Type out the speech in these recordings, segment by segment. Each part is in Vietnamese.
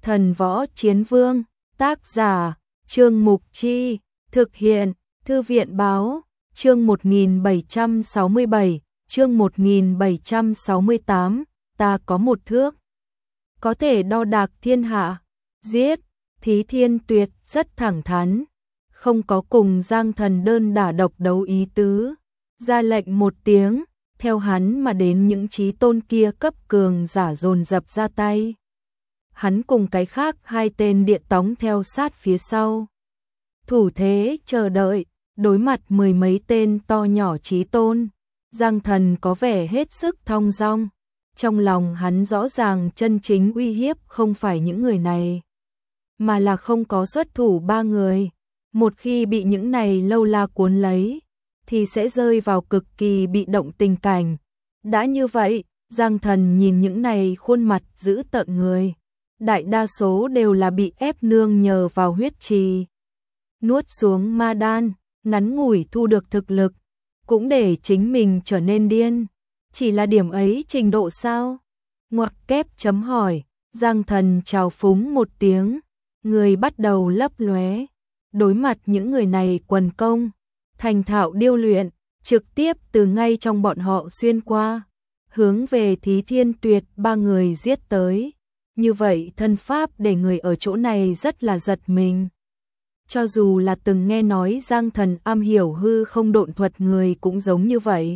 Thần Võ Chiến Vương, tác giả, Trương Mục Chi, thực hiện, Thư viện Báo, chương 1767, chương 1768, ta có một thước, có thể đo đạc thiên hạ, giết, Thí Thiên Tuyệt rất thẳng thắn, không có cùng Giang Thần đơn đả độc đấu ý tứ, ra lệnh một tiếng, theo hắn mà đến những chí tôn kia cấp cường giả dồn dập ra tay. Hắn cùng cái khác hai tên địa tống theo sát phía sau. Thủ thế chờ đợi, đối mặt mười mấy tên to nhỏ chí tôn, Giang Thần có vẻ hết sức thong dong. Trong lòng hắn rõ ràng chân chính uy hiếp không phải những người này, mà là không có xuất thủ ba người. Một khi bị những này lâu la cuốn lấy, thì sẽ rơi vào cực kỳ bị động tình cảnh. Đã như vậy, Giang Thần nhìn những này khuôn mặt dữ tợn người, đại đa số đều là bị ép nương nhờ vào huyết trì nuốt xuống ma đan, ngắn ngủi thu được thực lực, cũng để chính mình trở nên điên. Chỉ là điểm ấy trình độ sao? Ngoặc kép chấm hỏi, Giang Thần chào phúng một tiếng, người bắt đầu lấp lóe. Đối mặt những người này quần công, thành thạo điêu luyện, trực tiếp từ ngay trong bọn họ xuyên qua, hướng về Thí Thiên Tuyệt ba người giết tới. Như vậy thân pháp để người ở chỗ này rất là giật mình. Cho dù là từng nghe nói Giang Thần am hiểu hư không độn thuật người cũng giống như vậy.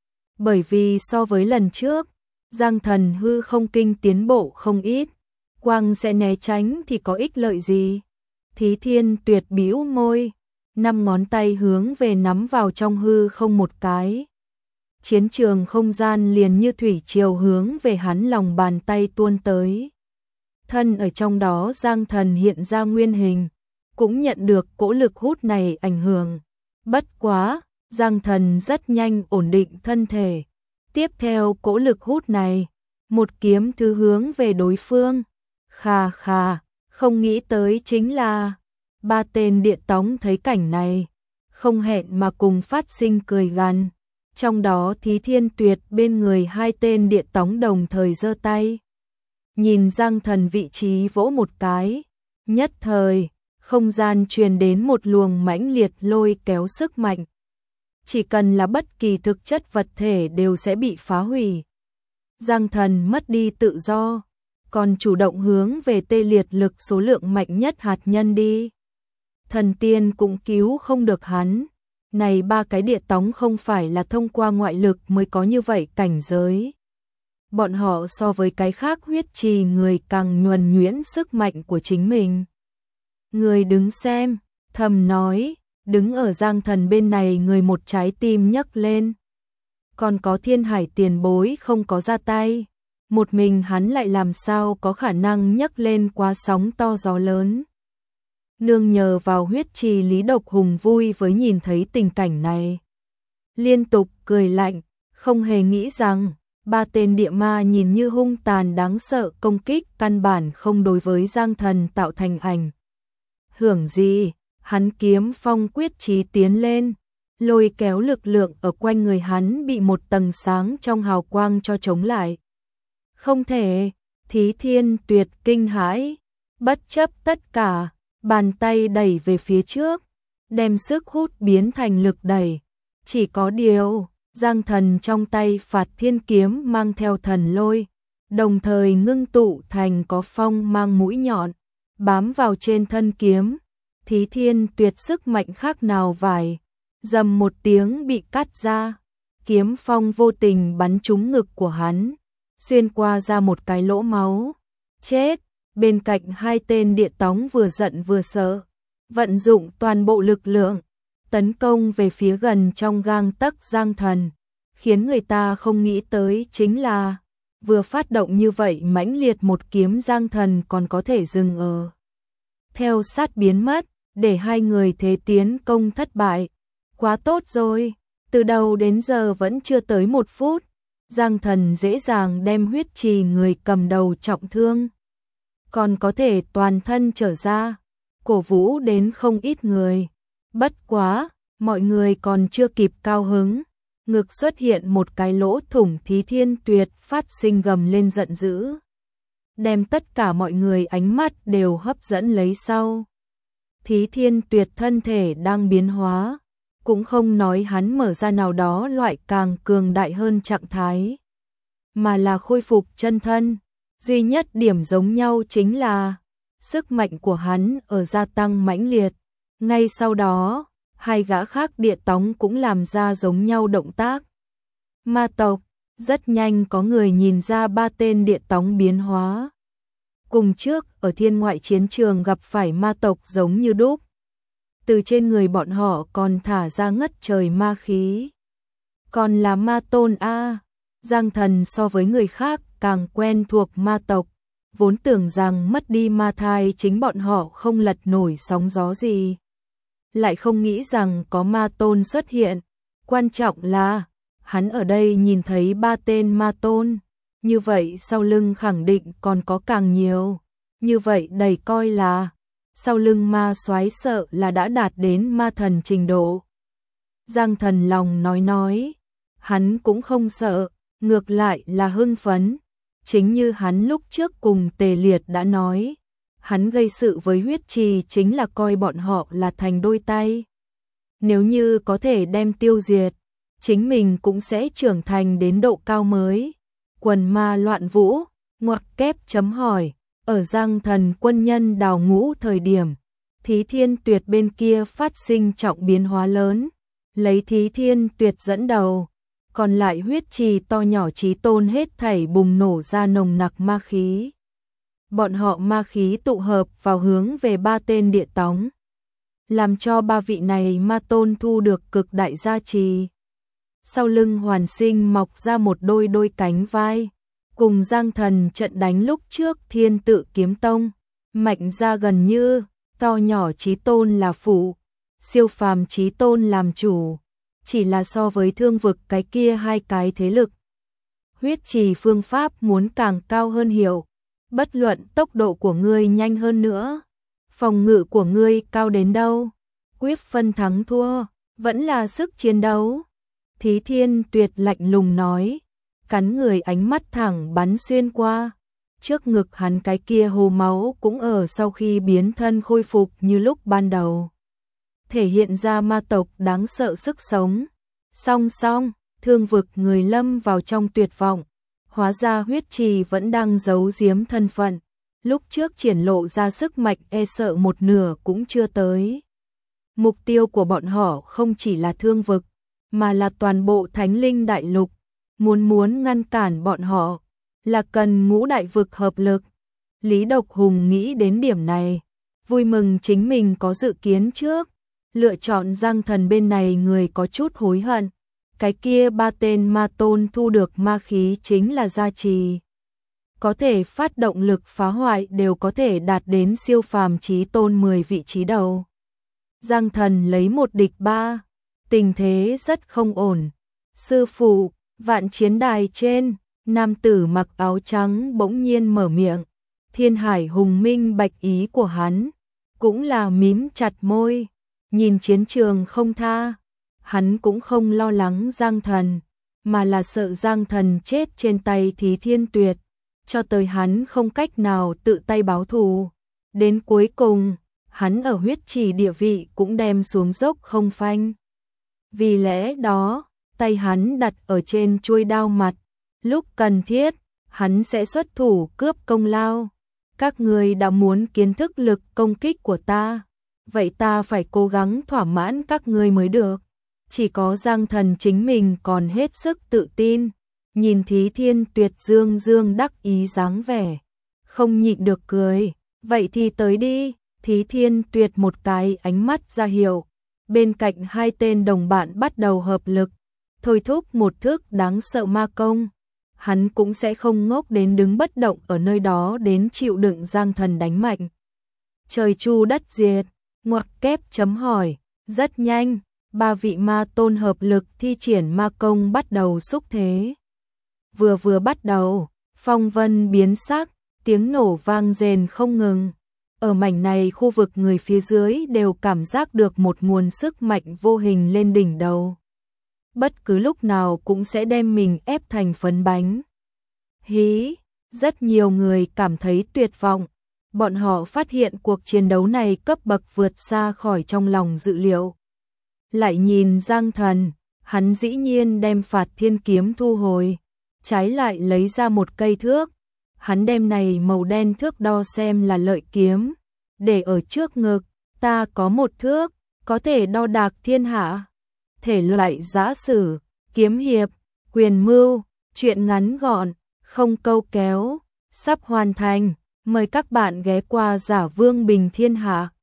Bởi vì so với lần trước, Giang Thần hư không kinh tiến bộ không ít, quang sẽ né tránh thì có ích lợi gì. Thí Thiên Tuyệt bĩu môi, 5 ngón tay hướng về nắm vào trong hư không một cái. Chiến trường không gian liền như thủy triều hướng về hắn lòng bàn tay tuôn tới. Thân ở trong đó Giang Thần hiện ra nguyên hình, cũng nhận được cỗ lực hút này ảnh hưởng. Bất quá, Giang Thần rất nhanh ổn định thân thể. Tiếp theo cỗ lực hút này, một kiếm thứ hướng về đối phương. Khà khà, không nghĩ tới chính là ba tên địa tống thấy cảnh này, không hẹn mà cùng phát sinh cười gằn. Trong đó Thí Thiên Tuyệt bên người hai tên địa tống đồng thời giơ tay, nhìn Giang Thần vị trí vỗ một cái, nhất thời không gian truyền đến một luồng mãnh liệt lôi kéo sức mạnh. Chỉ cần là bất kỳ thực chất vật thể đều sẽ bị phá hủy. Giang Thần mất đi tự do, còn chủ động hướng về tê liệt lực số lượng mạnh nhất hạt nhân đi. Thần tiên cũng cứu không được hắn. Này ba cái địa tống không phải là thông qua ngoại lực mới có như vậy cảnh giới. Bọn họ so với cái khác huyết trì người càng nhuần nhuyễn sức mạnh của chính mình. Người đứng xem, thầm nói, đứng ở Giang Thần bên này người một trái tim nhấc lên. Còn có Thiên Hải tiền bối không có ra tay, một mình hắn lại làm sao có khả năng nhấc lên quá sóng to gió lớn. Nương nhờ vào huyết trì Lý Độc Hùng vui với nhìn thấy tình cảnh này, liên tục cười lạnh, không hề nghĩ rằng ba tên địa ma nhìn như hung tàn đáng sợ công kích căn bản không đối với Giang Thần tạo thành ảnh hưởng gì. Hắn kiếm phong quyết chí tiến lên, lôi kéo lực lượng ở quanh người hắn bị một tầng sáng trong hào quang cho chống lại. Không thể, Thí Thiên Tuyệt kinh hãi, bất chấp tất cả, bàn tay đẩy về phía trước, đem sức hút biến thành lực đẩy. Chỉ có điều, Giang Thần trong tay Phạt Thiên kiếm mang theo thần lôi, đồng thời ngưng tụ thành có phong mang mũi nhọn, bám vào trên thân kiếm. Thí Thiên Tuyệt sức mạnh khác nào vải, dầm một tiếng bị cắt ra, kiếm phong vô tình bắn trúng ngực của hắn, xuyên qua ra một cái lỗ máu. Chết! Bên cạnh hai tên địa tống vừa giận vừa sợ, vận dụng toàn bộ lực lượng, tấn công về phía gần trong gang tấc Giang Thần. Khiến người ta không nghĩ tới chính là, vừa phát động như vậy mãnh liệt một kiếm Giang Thần còn có thể dừng ở theo sát biến mất, để hai người thế tiến công thất bại. Quá tốt rồi, từ đầu đến giờ vẫn chưa tới 1 phút, Giang Thần dễ dàng đem huyết trì người cầm đầu trọng thương, còn có thể toàn thân trở ra, cổ vũ đến không ít người. Bất quá, mọi người còn chưa kịp cao hứng, ngực xuất hiện một cái lỗ thủng. Thí Thiên Tuyệt phát sinh gầm lên giận dữ. đem tất cả mọi người ánh mắt đều hấp dẫn lấy sau. Thí Thiên Tuyệt thân thể đang biến hóa, cũng không nói hắn mở ra nào đó loại càng cường đại hơn trạng thái, mà là khôi phục chân thân. Duy nhất điểm giống nhau chính là sức mạnh của hắn ở gia tăng mãnh liệt. Ngay sau đó, hai gã khác địa tống cũng làm ra giống nhau động tác. Ma tộc, rất nhanh có người nhìn ra ba tên địa tống biến hóa. Cùng trước, ở thiên ngoại chiến trường gặp phải ma tộc giống như đúc. Từ trên người bọn họ còn thả ra ngất trời ma khí. Còn là ma tôn A, Giang Thần so với người khác càng quen thuộc ma tộc, vốn tưởng rằng mất đi ma thai chính bọn họ không lật nổi sóng gió gì. Lại không nghĩ rằng có ma tôn xuất hiện, quan trọng là hắn ở đây nhìn thấy ba tên ma tôn, như vậy sau lưng khẳng định còn có càng nhiều, như vậy đầy coi là sau lưng ma soái sợ là đã đạt đến ma thần trình độ. Giang Thần lòng nói, hắn cũng không sợ, ngược lại là hưng phấn. Chính như hắn lúc trước cùng Tề Liệt đã nói, hắn gây sự với huyết trì chính là coi bọn họ là thành đôi tay. Nếu như có thể đem tiêu diệt, chính mình cũng sẽ trưởng thành đến độ cao mới. Quần ma loạn vũ, ngoặc kép chấm hỏi, ở Giang Thần quân nhân đào ngũ thời điểm, Thí Thiên Tuyệt bên kia phát sinh trọng biến hóa lớn, lấy Thí Thiên Tuyệt dẫn đầu. Còn lại huyết trì to nhỏ chí tôn hết thảy bùng nổ ra nồng nặc ma khí. Bọn họ ma khí tụ hợp vào hướng về ba tên địa tống, làm cho ba vị này ma tôn thu được cực đại gia trì. Sau lưng hoàn sinh mọc ra một đôi cánh vai, cùng Giang Thần trận đánh lúc trước Thiên Tự Kiếm Tông, mạnh ra gần như, to nhỏ chí tôn là phụ, siêu phàm chí tôn làm chủ. Chỉ là so với thương vực cái kia hai cái thế lực, huyết trì phương pháp muốn càng cao hơn hiệu, bất luận tốc độ của ngươi nhanh hơn nữa, phòng ngự của ngươi cao đến đâu, quyết phân thắng thua, vẫn là sức chiến đấu. Thí Thiên Tuyệt lạnh lùng nói, cắn người ánh mắt thẳng bắn xuyên qua, trước ngực hắn cái kia hồ máu cũng ở sau khi biến thân khôi phục như lúc ban đầu. Thể hiện ra ma tộc đáng sợ sức sống. Song song, thương vực người lâm vào trong tuyệt vọng. Hóa ra huyết trì vẫn đang giấu giếm thân phận. Lúc trước triển lộ ra sức mạnh e sợ một nửa cũng chưa tới. Mục tiêu của bọn họ không chỉ là thương vực, mà là toàn bộ Thánh Linh Đại Lục. Muốn ngăn cản bọn họ, là cần ngũ đại vực hợp lực. Lý Độc Hùng nghĩ đến điểm này, vui mừng chính mình có dự kiến trước. Lựa chọn Giang Thần bên này người có chút hối hận. Cái kia ba tên ma tôn thu được ma khí chính là gia trì. Có thể phát động lực phá hoại đều có thể đạt đến siêu phàm chí tôn 10 vị trí đầu. Giang Thần lấy một địch ba, tình thế rất không ổn. Sư phụ, vạn chiến đài trên, nam tử mặc áo trắng bỗng nhiên mở miệng. Thiên Hải Hùng minh bạch ý của hắn, cũng là mím chặt môi. Nhìn chiến trường không tha, hắn cũng không lo lắng Giang Thần, mà là sợ Giang Thần chết trên tay Thí Thiên Tuyệt, cho tới hắn không cách nào tự tay báo thù. Đến cuối cùng, hắn ở huyết trì địa vị cũng đem xuống dốc không phanh. Vì lẽ đó, tay hắn đặt ở trên chuôi đao mặt, lúc cần thiết, hắn sẽ xuất thủ cướp công lao. Các người đã muốn kiến thức lực công kích của ta, vậy ta phải cố gắng thỏa mãn các ngươi mới được. Chỉ có Giang Thần chính mình còn hết sức tự tin, nhìn Thí Thiên Tuyệt dương đắc ý dáng vẻ, không nhịn được cười. Vậy thì tới đi. Thí Thiên Tuyệt một cái ánh mắt ra hiệu, bên cạnh hai tên đồng bạn bắt đầu hợp lực, thôi thúc một thức đáng sợ ma công. Hắn cũng sẽ không ngốc đến đứng bất động ở nơi đó đến chịu đựng Giang Thần đánh mạnh. Trời chu đất diệt, ngoặc kép chấm hỏi, rất nhanh, ba vị ma tôn hợp lực thi triển ma công bắt đầu xúc thế. Vừa bắt đầu, phong vân biến sắc, tiếng nổ vang rền không ngừng. Ở mảnh này khu vực người phía dưới đều cảm giác được một nguồn sức mạnh vô hình lên đỉnh đầu. Bất cứ lúc nào cũng sẽ đem mình ép thành phấn bánh. Hí, Rất nhiều người cảm thấy tuyệt vọng. Bọn họ phát hiện cuộc chiến đấu này cấp bậc vượt xa khỏi trong lòng dự liệu. Lại nhìn Giang Thần, hắn dĩ nhiên đem Phạt Thiên kiếm thu hồi, trái lại lấy ra một cây thước. Hắn đem này màu đen thước đo xem là lợi kiếm, để ở trước ngực, ta có một thước, có thể đo đạc thiên hạ. Thể loại giã sử, kiếm hiệp, quyền mưu, truyện ngắn gọn, không câu kéo, sắp hoàn thành. Mời các bạn ghé qua Giả Vương Bình Thiên Hạ.